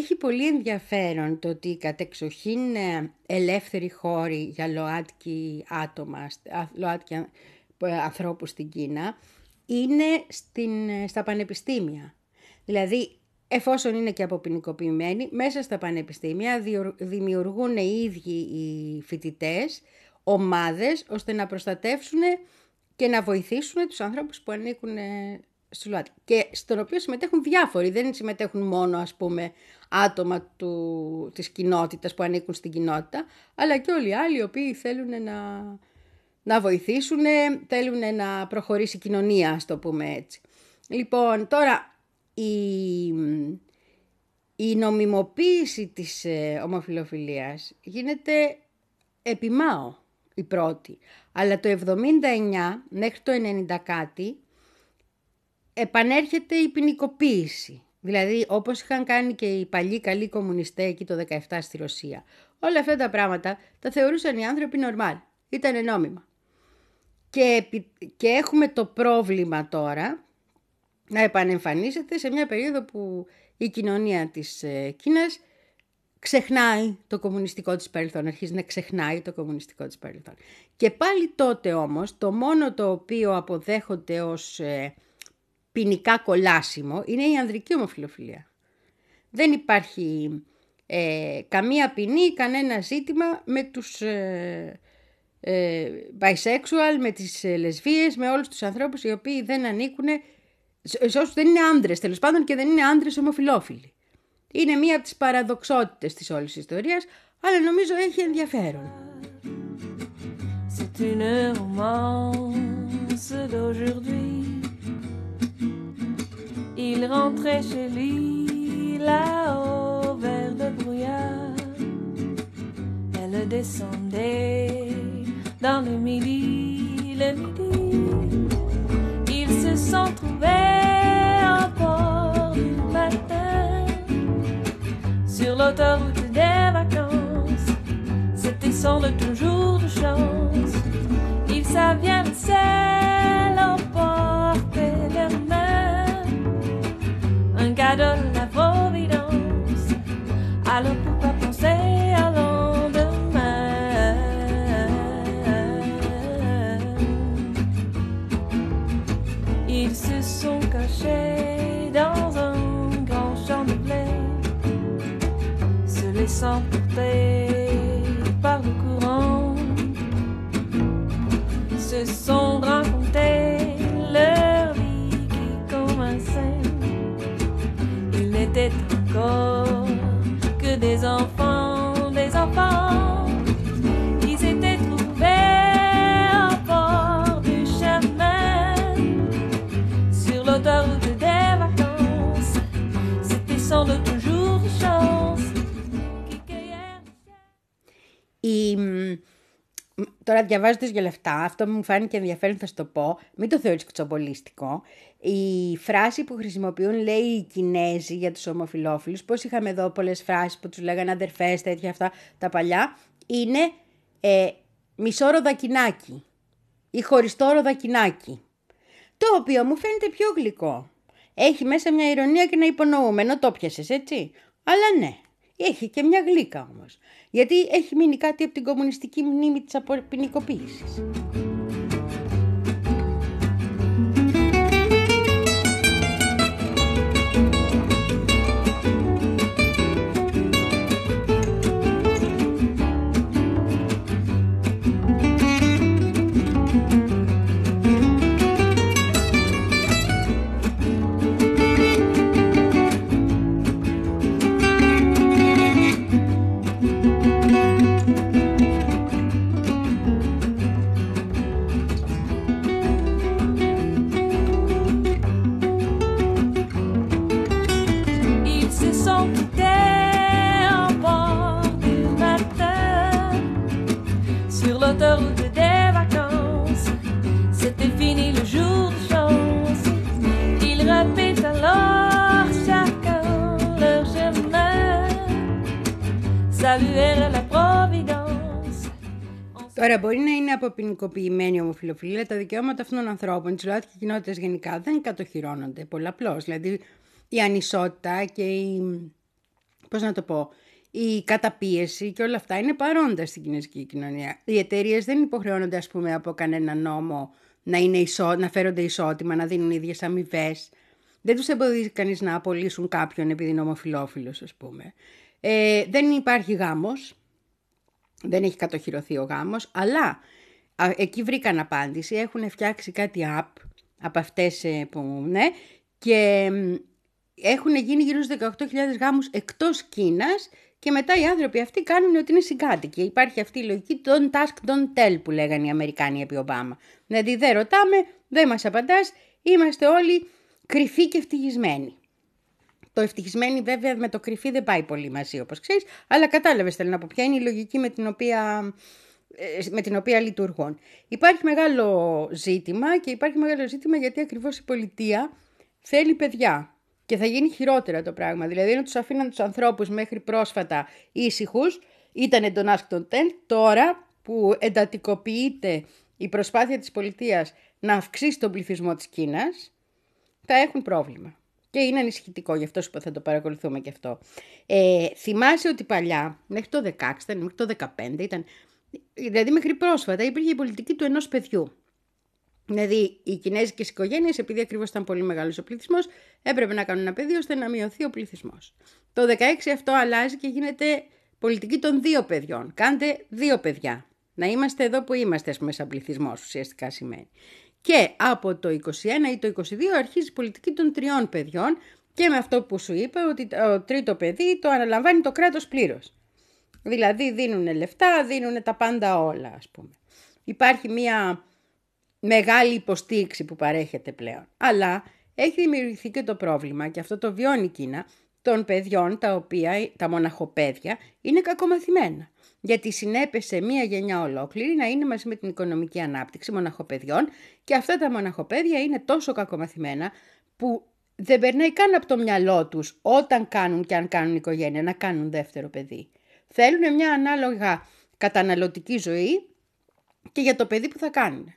έχει πολύ ενδιαφέρον το ότι κατεξοχήν ελεύθεροι χώροι για ΛΟΑΤΚΙ άτομα, ΛΟΑΤΚΙ ανθρώπους στην Κίνα, είναι στην, στα πανεπιστήμια. Δηλαδή, εφόσον είναι και αποποινικοποιημένοι, μέσα στα πανεπιστήμια δημιουργούν οι ίδιοι οι φοιτητές ομάδες, ώστε να προστατεύσουν και να βοηθήσουν τους ανθρώπους που ανήκουν στο ΛΟΑΤΚΙ. Και στον οποίο συμμετέχουν διάφοροι, δεν συμμετέχουν μόνο, ας πούμε, άτομα του, της κοινότητας που ανήκουν στην κοινότητα, αλλά και όλοι οι άλλοι οι οποίοι θέλουν να, να βοηθήσουν, θέλουν να προχωρήσει η κοινωνία, ας το πούμε έτσι. Λοιπόν, τώρα η, η νομιμοποίηση της ε, ομοφυλοφιλίας γίνεται επί Μάο η πρώτη, αλλά το εβδομήντα εννιά μέχρι το ενενήντα κάτι επανέρχεται η ποινικοποίηση. Δηλαδή, όπως είχαν κάνει και οι παλιοί καλοί κομμουνιστές εκεί το δεκαεπτά στη Ρωσία. Όλα αυτά τα πράγματα τα θεωρούσαν οι άνθρωποι νορμάλ. Ήτανε νόμιμα. Και, και έχουμε το πρόβλημα τώρα να επανεμφανίζεται σε μια περίοδο που η κοινωνία της Κίνας ξεχνάει το κομμουνιστικό της παρελθόν, αρχίζει να ξεχνάει το κομμουνιστικό της παρελθόν. Και πάλι τότε όμως το μόνο το οποίο αποδέχονται ως ε, ποινικά κολάσιμο είναι η ανδρική ομοφυλοφιλία. Δεν υπάρχει ε, καμία ποινή, κανένα ζήτημα με τους ε, ε, bisexual, με τις ε, λεσβίες, με όλους τους ανθρώπους οι οποίοι δεν ανήκουν, σε όσους δεν είναι άντρες τέλος πάντων και δεν είναι άντρες ομοφυλόφιλοι. Είναι μία από τις παραδοξότητες της όλης ιστορίας, αλλά νομίζω έχει ενδιαφέρον. C'est une romance d'aujourd'hui. Il rentrait chez lui là-haut vers le brouillard. Elle descendait dans le midi, le midi. Ils se sont trouvés en port du matin sur l'autoroute des vacances. C'était sans le toujours de chance. Ils savaient seul emporter leurs mains un cadeau de la Providence. Alors pourquoi penser à lendemain? Ils se sont cachés dans un grand champ de blé, se laissant porter par le courant, se sont racontés leur vie qui commençait. Ils n'étaient encore que des enfants, des enfants. Ils étaient trouvés au bord du chemin, sur l'autoroute des vacances. C'était sans doute un jour de chance. Η... Τώρα διαβάζοντας για λεφτά, αυτό μου φάνηκε ενδιαφέρον, θα σου το πω, μην το θεωρείς κουτσομπολίστικο. Η φράση που χρησιμοποιούν, λέει, οι Κινέζοι για τους ομοφυλόφιλους, πώς είχαμε εδώ πολλές φράσεις που τους λέγανε αδερφές, τέτοια αυτά τα παλιά, είναι ε, μισό ροδακινάκι ή χωριστό ροδακινάκι, το οποίο μου φαίνεται πιο γλυκό. Έχει μέσα μια ειρωνία και ένα υπονοούμενο, το πιασες έτσι, αλλά ναι. Έχει και μια γλύκα όμως, γιατί έχει μείνει κάτι από την κομμουνιστική μνήμη της αποποινικοποίησης. Τώρα μπορεί να είναι αποποινικοποιημένη η ομοφυλοφιλία, αλλά τα δικαιώματα αυτών των ανθρώπων, τις ΛΟΑΤΚΙ κοινότητες γενικά, δεν κατοχυρώνονται πολλαπλώς. Δηλαδή η ανισότητα και η πώς να το πω, η καταπίεση και όλα αυτά είναι παρόντα στην κινέζικη κοινωνία. Οι εταιρείες δεν υποχρεώνονται, ας πούμε, από κανένα νόμο να, είναι ισό, να φέρονται ισότιμα, να δίνουν ίδιες αμοιβές. Δεν τους εμποδίζει κανείς να απολύσουν κάποιον επειδή είναι ομοφυλόφιλος, ας πούμε. Ε, δεν υπάρχει γάμος, δεν έχει κατοχυρωθεί ο γάμος, αλλά α, εκεί βρήκαν απάντηση, έχουν φτιάξει κάτι app από αυτές που, ναι, και έχουν γίνει γύρω στους δεκαοκτώ χιλιάδες γάμους εκτός Κίνας και μετά οι άνθρωποι αυτοί κάνουν ότι είναι συγκάτοικοι. Υπάρχει αυτή η λογική don't ask, don't tell που λέγανε οι Αμερικάνοι επί Ομπάμα. Δηλαδή δεν ρωτάμε, δεν μας απαντάς, είμαστε όλοι κρυφοί και ευτυχισμένοι. Το ευτυχισμένοι βέβαια με το κρυφή δεν πάει πολύ μαζί όπως ξέρεις, αλλά κατάλαβες θέλω να πω ποια είναι η λογική με την οποία, με την οποία λειτουργούν. Υπάρχει μεγάλο ζήτημα και υπάρχει μεγάλο ζήτημα γιατί ακριβώς η πολιτεία θέλει παιδιά. Και θα γίνει χειρότερα το πράγμα. Δηλαδή, ενώ τους αφήναν τους ανθρώπους μέχρι πρόσφατα ήσυχους, ήταν τον ask τον tell, τώρα που εντατικοποιείται η προσπάθεια της πολιτείας να αυξήσει τον πληθυσμό της Κίνας, θα έχουν πρόβλημα. Και είναι ανησυχητικό, γι' αυτό σου είπα θα το παρακολουθούμε και αυτό. Ε, θυμάσαι ότι παλιά, μέχρι το δεκαέξι, μέχρι το δεκαπέντε, ήταν, δηλαδή μέχρι πρόσφατα υπήρχε η πολιτική του ενός παιδιού. Δηλαδή, οι κινέζικες οικογένειες, επειδή ακριβώς ήταν πολύ μεγάλος ο πληθυσμός, έπρεπε να κάνουν ένα παιδί ώστε να μειωθεί ο πληθυσμός. Το δεκαέξι αυτό αλλάζει και γίνεται πολιτική των δύο παιδιών. Κάντε δύο παιδιά. Να είμαστε εδώ που είμαστε, ας πούμε, σαν πληθυσμός, ουσιαστικά σημαίνει. Και από το είκοσι ένα ή το είκοσι δύο αρχίζει η πολιτική των τριών παιδιών και με αυτό που σου είπα, ότι το τρίτο παιδί το αναλαμβάνει το κράτος πλήρως. Δηλαδή, δίνουν λεφτά, δίνουν τα πάντα όλα, ας πούμε. Υπάρχει μία μεγάλη υποστήριξη που παρέχεται πλέον. Αλλά έχει δημιουργηθεί και το πρόβλημα, και αυτό το βιώνει η Κίνα, των παιδιών τα οποία, τα μοναχοπαίδια, είναι κακομαθημένα. Γιατί συνέπεσε μία γενιά ολόκληρη να είναι μαζί με την οικονομική ανάπτυξη μοναχοπαιδιών και αυτά τα μοναχοπαίδια είναι τόσο κακομαθημένα που δεν περνάει καν από το μυαλό τους όταν κάνουν και αν κάνουν οικογένεια να κάνουν δεύτερο παιδί. Θέλουν μια ανάλογα καταναλωτική ζωή και για το παιδί που θα κάνουν.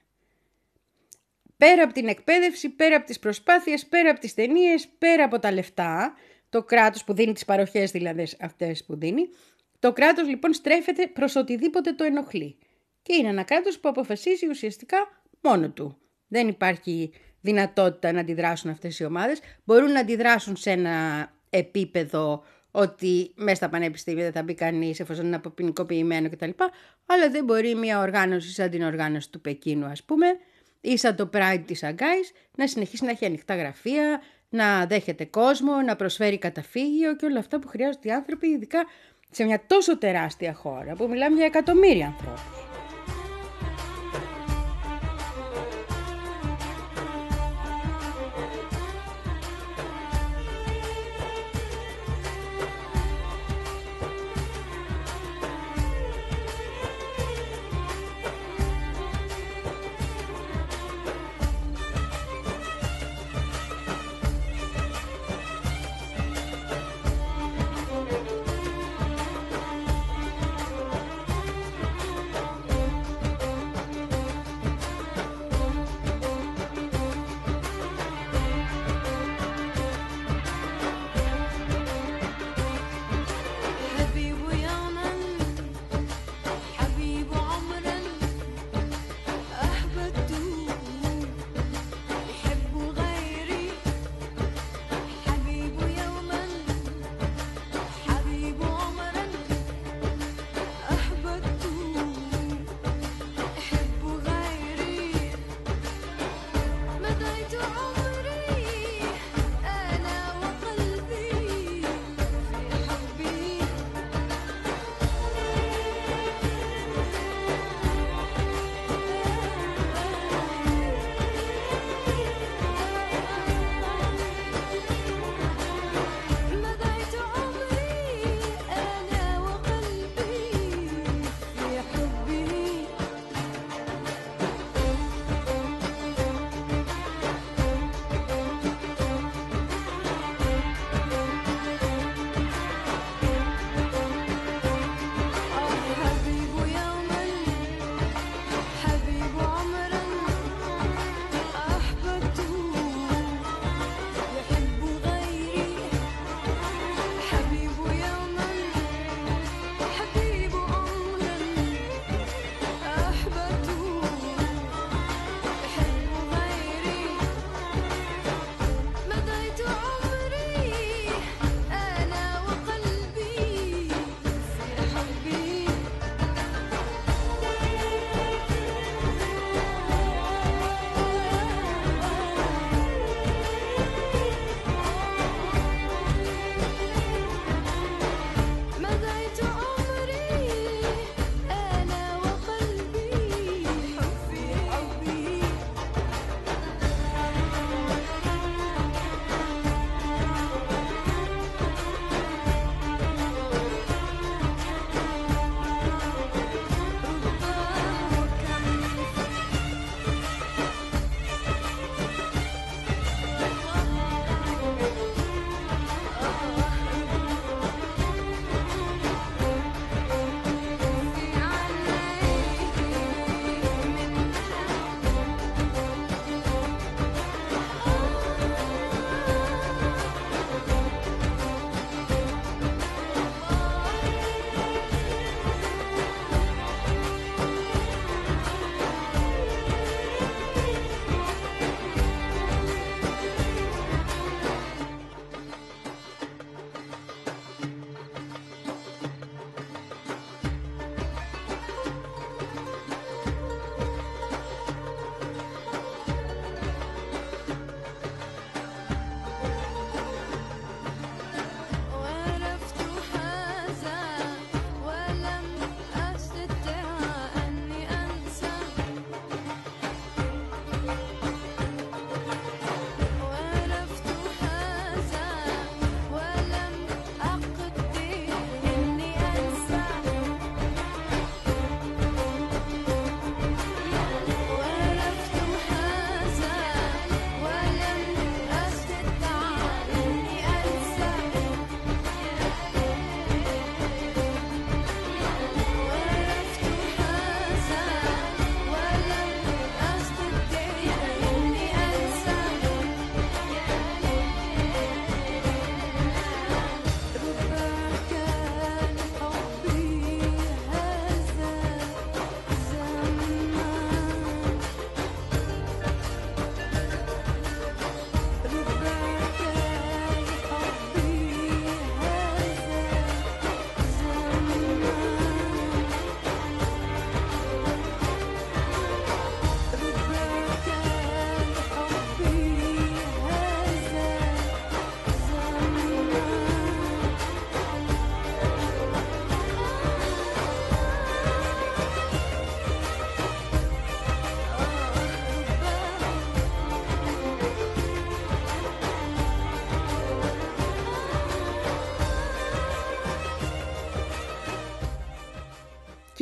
Πέρα από την εκπαίδευση, πέρα από τις προσπάθειες, πέρα από τις ταινίες, πέρα από τα λεφτά, το κράτος που δίνει τις παροχές δηλαδή αυτές που δίνει, το κράτος λοιπόν στρέφεται προς οτιδήποτε το ενοχλεί. Και είναι ένα κράτος που αποφασίζει ουσιαστικά μόνο του. Δεν υπάρχει δυνατότητα να αντιδράσουν αυτές οι ομάδες. Μπορούν να αντιδράσουν σε ένα επίπεδο ότι μέσα στα πανεπιστήμια δεν θα μπει κανείς εφόσον είναι αποποινικοποιημένο κτλ. Αλλά δεν μπορεί μια οργάνωση σαν την οργάνωση του Πεκίνου, ας πούμε, ή σαν το Pride της Αγκάης, να συνεχίσει να έχει ανοιχτά γραφεία, να δέχεται κόσμο, να προσφέρει καταφύγιο και όλα αυτά που χρειάζονται οι άνθρωποι, ειδικά σε μια τόσο τεράστια χώρα που μιλάμε για εκατομμύρια ανθρώπους.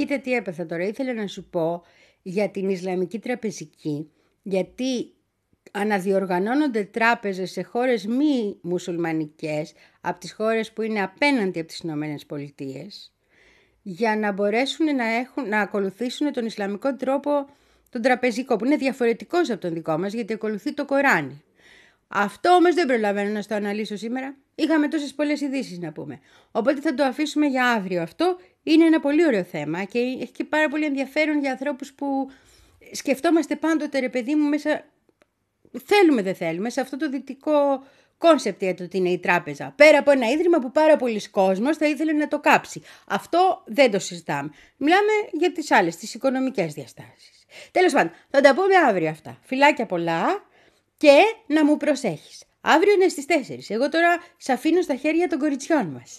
Κοίτα τι έπαθα τώρα. Ήθελα να σου πω για την Ισλαμική τραπεζική, γιατί αναδιοργανώνονται τράπεζες σε χώρες μη μουσουλμανικές, από τις χώρες που είναι απέναντι από τις Ηνωμένες Πολιτείες, για να μπορέσουν να, έχουν, να ακολουθήσουν τον Ισλαμικό τρόπο, τον τραπεζικό, που είναι διαφορετικός από τον δικό μας, γιατί ακολουθεί το Κοράνι. Αυτό όμως δεν προλαβαίνω να στο αναλύσω σήμερα. Είχαμε τόσες πολλές ειδήσεις να πούμε. Οπότε θα το αφήσουμε για αύριο. Αυτό είναι ένα πολύ ωραίο θέμα και έχει και πάρα πολύ ενδιαφέρον για ανθρώπους που σκεφτόμαστε πάντοτε, ρε παιδί μου, μέσα, θέλουμε δεν θέλουμε, σε αυτό το δυτικό κόνσεπτ για το ότι είναι η τράπεζα. Πέρα από ένα ίδρυμα που πάρα πολλοί κόσμος θα ήθελε να το κάψει. Αυτό δεν το συζητάμε. Μιλάμε για τις άλλες, τις οικονομικές διαστάσεις. Τέλος πάντων, θα τα πούμε αύριο αυτά. Φιλάκια πολλά και να μου προσέχεις. Αύριο είναι στις τέσσερις. Εγώ τώρα σ' αφήνω στα χέρια των κοριτσιών μας.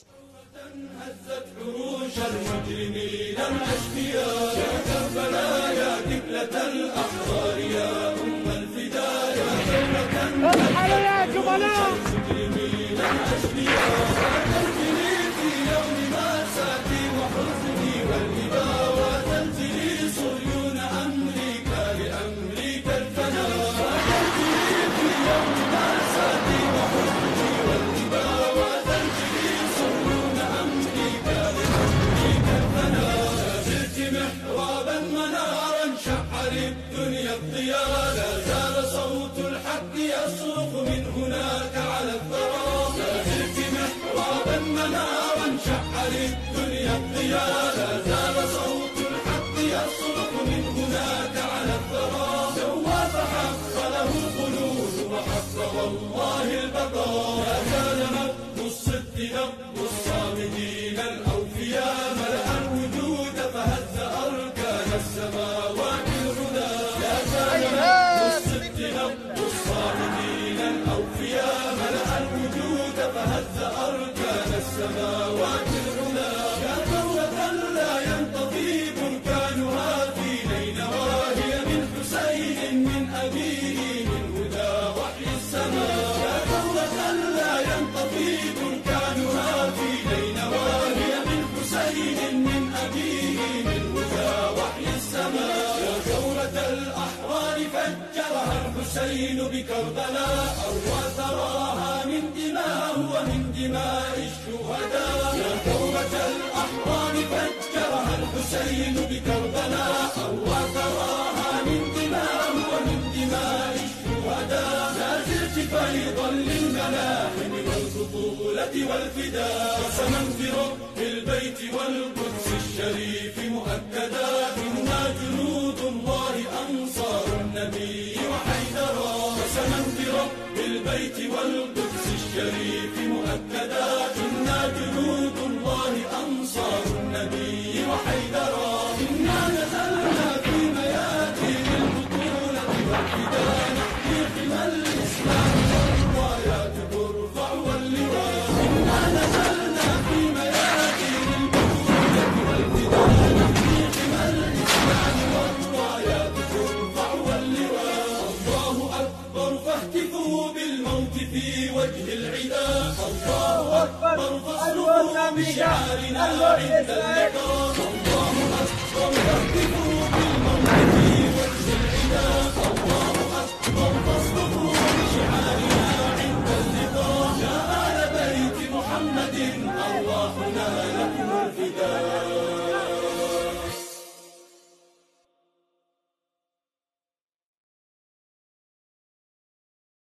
الحسين بكربلاء أروى ثراها من دماء ومن دماء الشهداء يا ثورة الأحرار فجرها الحسين بكربلاء أروى ثراها من دماء ومن دماء الشهداء لا زلت فيضا للملاحم والبطولة والفداء قسما برب البيت والقدس الشريف مؤكدا إنا جنود الله أنصار النبي وحيدرا قسما برب البيت والقدس الشريف مؤكدا إنا جنود الله أنصار النبي وحيدرا إنا نزلنا في ميادين البطولة والفداء نحمي حمى الإسلام والرايات ترفع واللواء إنا نزلنا في ميادين البطولة والفداء نحمي حمى الإسلام والرايات ترفع واللواء الله أكبر فاهتفوا بالموت في وجه العداء الله أكبر فاصرخوا بشعارنا عند اللقاء الله أكبر فاهتفوا